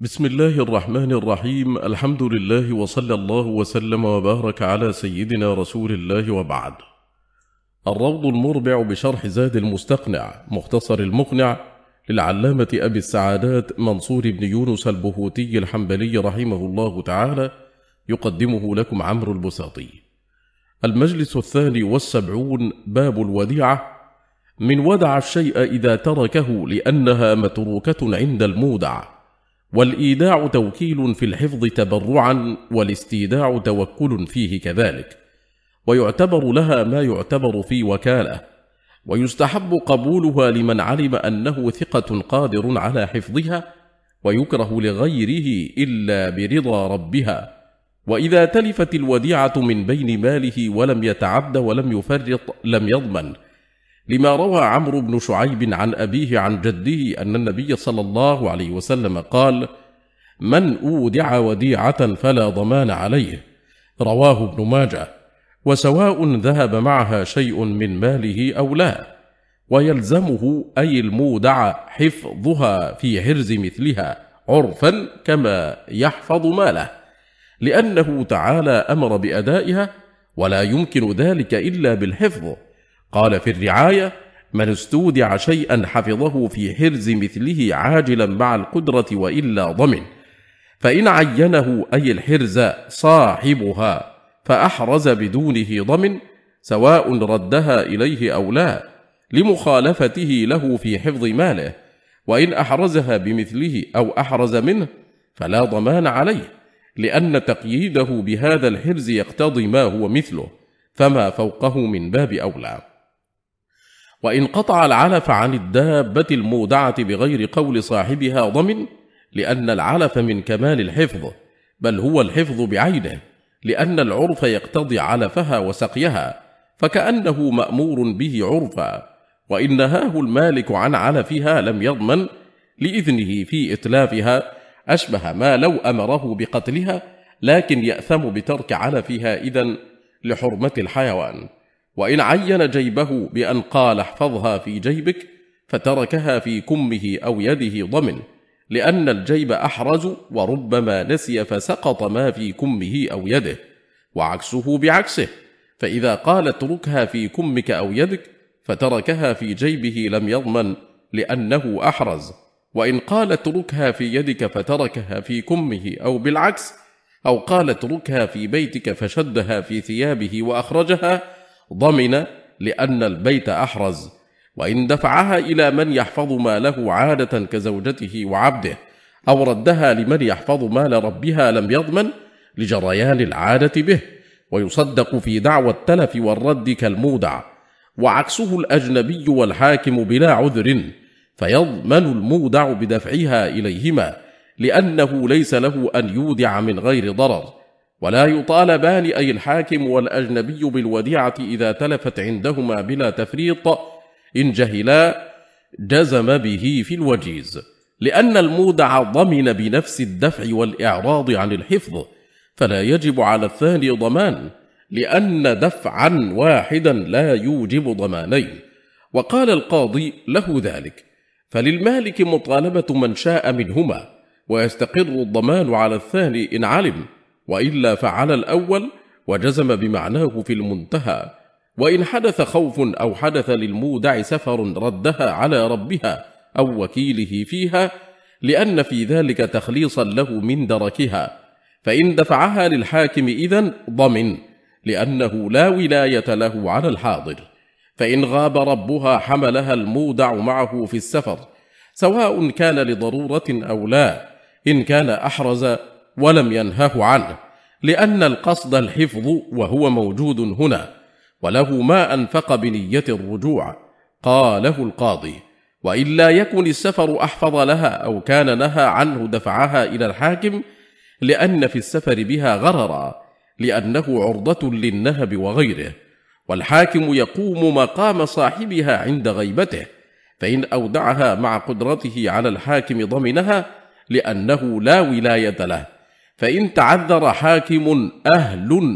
بسم الله الرحمن الرحيم. الحمد لله وصلى الله وسلم وبارك على سيدنا رسول الله، وبعد. الروض المربع بشرح زاد المستقنع مختصر المقنع للعلامة أبي السعادات منصور بن يونس البهوتي الحنبلي رحمه الله تعالى، يقدمه لكم عمرو البساطي. المجلس 72، باب الوديعة. من ودع الشيء إذا تركه لأنها متروكة عند المودع، والإيداع توكيل في الحفظ تبرعا، والاستيداع توكل فيه كذلك، ويعتبر لها ما يعتبر في وكالة، ويستحب قبولها لمن علم أنه ثقة قادر على حفظها، ويكره لغيره إلا برضا ربها. وإذا تلفت الوديعة من بين ماله ولم يتعد ولم يفرط لم يضمن، لما روى عمرو بن شعيب عن أبيه عن جده أن النبي صلى الله عليه وسلم قال: من أودع وديعة فلا ضمان عليه، رواه ابن ماجه. وسواء ذهب معها شيء من ماله أو لا، ويلزمه أي المودع حفظها في حرز مثلها عرفا كما يحفظ ماله، لأنه تعالى أمر بأدائها، ولا يمكن ذلك إلا بالحفظ. قال في الرعاية: من استودع شيئا حفظه في حرز مثله عاجلا مع القدرة وإلا ضمن. فإن عينه أي الحرز صاحبها فأحرز بدونه ضمن، سواء ردها إليه أو لا، لمخالفته له في حفظ ماله. وإن أحرزها بمثله أو أحرز منه فلا ضمان عليه، لأن تقييده بهذا الحرز يقتضي ما هو مثله، فما فوقه من باب أولى. وإن قطع العلف عن الدابة المودعة بغير قول صاحبها ضمن، لأن العلف من كمال الحفظ، بل هو الحفظ بعينه، لأن العرف يقتضي علفها وسقيها، فكأنه مأمور به عرفا. وإن نهاه المالك عن علفها لم يضمن، لإذنه في إتلافها، أشبه ما لو أمره بقتلها، لكن يأثم بترك علفها إذن لحرمة الحيوان. وإن عين جيبه بأن قال احفظها في جيبك فتركها في كمه أو يده ضمن، لأن الجيب أحرز، وربما نسي فسقط ما في كمه أو يده، وعكسه بعكسه. فإذا قال اتركها في كمك أو يدك فتركها في جيبه لم يضمن، لأنه أحرز. وإن قال اتركها في يدك فتركها في كمه أو بالعكس، أو قال اتركها في بيتك فشدها في ثيابه وأخرجها، ضمن، لأن البيت أحرز. وإن دفعها إلى من يحفظ ماله عادة كزوجته وعبده، أو ردها لمن يحفظ مال ربها لم يضمن، لجريان العادة به، ويصدق في دعوى التلف والرد كالمودع. وعكسه الأجنبي والحاكم بلا عذر، فيضمن المودع بدفعها إليهما، لأنه ليس له أن يودع من غير ضرر. ولا يطالبان أي الحاكم والأجنبي بالوديعة إذا تلفت عندهما بلا تفريط، إن جهلا جزم به في الوجيز، لأن المودع ضمن بنفس الدفع والإعراض عن الحفظ، فلا يجب على الثاني ضمان، لأن دفعا واحدا لا يوجب ضمانين. وقال القاضي له ذلك، فللمالك مطالبة من شاء منهما، ويستقر الضمان على الثاني إن علم، وإلا فعلى الأول، وجزم بمعناه في المنتهى. وإن حدث خوف أو حدث للمودع سفر ردها على ربها أو وكيله فيها، لأن في ذلك تخليصا له من دركها، فإن دفعها للحاكم إذن ضمن، لأنه لا ولاية له على الحاضر. فإن غاب ربها حملها المودع معه في السفر، سواء كان لضرورة أو لا، إن كان أحرز ولم ينهه عنه، لأن القصد الحفظ وهو موجود هنا، وله ما أنفق بنية الرجوع. قاله القاضي: وإلا يكن السفر أحفظ لها، أو كان نهى عنه دفعها إلى الحاكم، لأن في السفر بها غررا، لأنه عرضة للنهب وغيره، والحاكم يقوم مقام صاحبها عند غيبته، فإن أودعها مع قدرته على الحاكم ضمنها، لأنه لا ولاية له. فإن تعذر حاكم أهل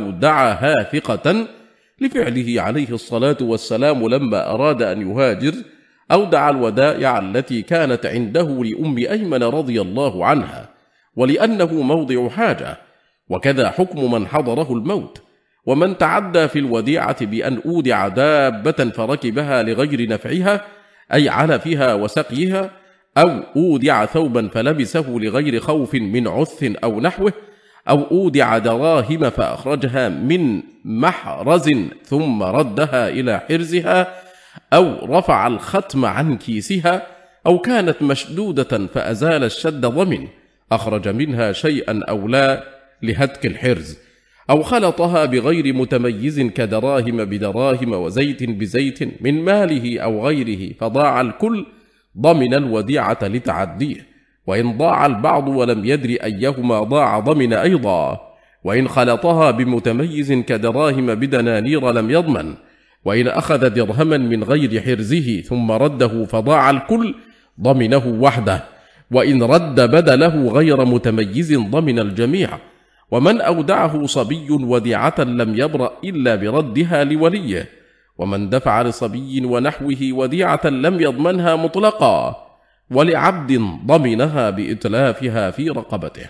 أودعها ثقة، لفعله عليه الصلاة والسلام لما أراد أن يهاجر، أودع الودائع التي كانت عنده لأم أيمن رضي الله عنها، ولأنه موضع حاجة، وكذا حكم من حضره الموت. ومن تعدى في الوديعة بأن أودع دابة فركبها لغير نفعها أي علفها وسقيها، أو أودع ثوبا فلبسه لغير خوف من عث أو نحوه، أو أودع دراهم فأخرجها من محرز ثم ردها إلى حرزها، أو رفع الختم عن كيسها، أو كانت مشدودة فأزال الشد ضمن أخرج منها شيئا أو لا لهتك الحرز، أو خلطها بغير متميز كدراهم بدراهم وزيت بزيت من ماله أو غيره فضاع الكل ضمن الوديعة لتعديه، وإن ضاع البعض ولم يدر أيهما ضاع ضمن أيضا، وإن خلطها بمتميز كدراهم بدنانير لم يضمن، وإن أخذ درهما من غير حرزه ثم رده فضاع الكل ضمنه وحده، وإن رد بدله غير متميز ضمن الجميع. ومن أودعه صبي وديعة لم يبرأ إلا بردها لوليه، ومن دفع لصبي ونحوه وديعة لم يضمنها مطلقا، ولعبد ضمنها بإتلافها في رقبته.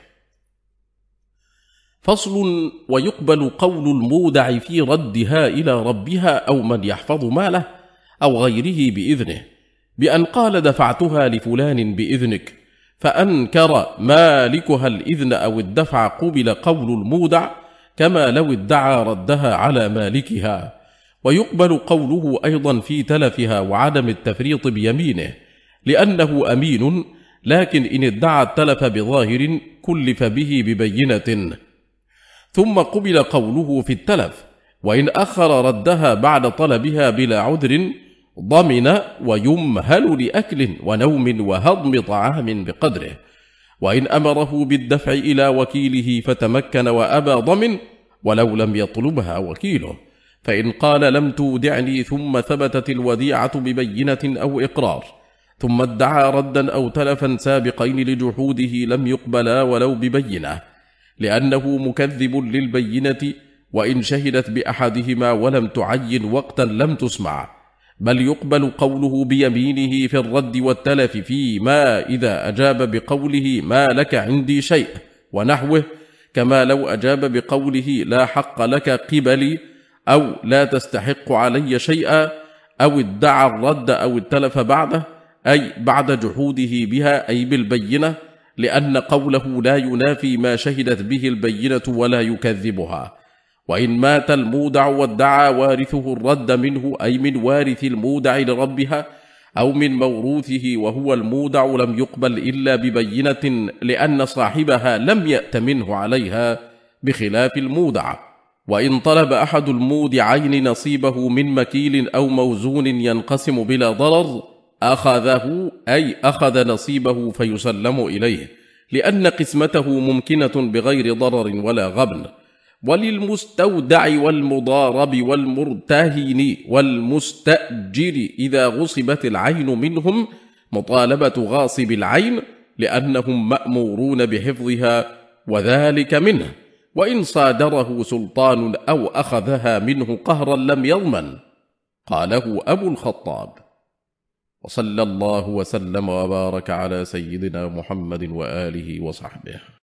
فصل. ويقبل قول المودع في ردها إلى ربها أو من يحفظ ماله أو غيره بإذنه، بأن قال دفعتها لفلان بإذنك، فأنكر مالكها الإذن أو الدفع، قبل قول المودع كما لو ادعى ردها على مالكها. ويقبل قوله أيضا في تلفها وعدم التفريط بيمينه، لأنه أمين، لكن إن ادعى التلف بظاهر كلف به ببينة. ثم قبل قوله في التلف، وإن أخر ردها بعد طلبها بلا عذر ضمن ويمهل لأكل ونوم وهضم طعام بقدره. وإن أمره بالدفع إلى وكيله فتمكن وأبى ضمن ولو لم يطلبها وكيله. فإن قال لم تودعني ثم ثبتت الوديعة ببينة أو إقرار، ثم ادعى ردا أو تلفا سابقين لجحوده لم يقبلا ولو ببينة، لأنه مكذب للبينة، وإن شهدت بأحدهما ولم تعين وقتا لم تسمع، بل يقبل قوله بيمينه في الرد والتلف فيما إذا أجاب بقوله ما لك عندي شيء ونحوه، كما لو أجاب بقوله لا حق لك قبلي، أو لا تستحق علي شيئا، أو ادعى الرد أو التلف بعده، أي بعد جحوده بها أي بالبينة، لأن قوله لا ينافي ما شهدت به البينة ولا يكذبها. وإن مات المودع وادعى وارثه الرد منه، أي من وارث المودع لربها أو من موروثه وهو المودع، لم يقبل إلا ببينة، لأن صاحبها لم يأت منه عليها بخلاف المودع. وإن طلب أحد المودعين نصيبه من مكيل أو موزون ينقسم بلا ضرر أخذه، أي أخذ نصيبه فيسلم إليه، لأن قسمته ممكنة بغير ضرر ولا غبن. وللمستودع والمضارب والمرتهن والمستأجر إذا غصبت العين منهم مطالبة غاصب العين، لأنهم مأمورون بحفظها وذلك منه. وإن صادره سلطان أو أخذها منه قهرا لم يضمن. قاله أبو الخطاب. وصلى الله وسلم وبارك على سيدنا محمد وآله وصحبه.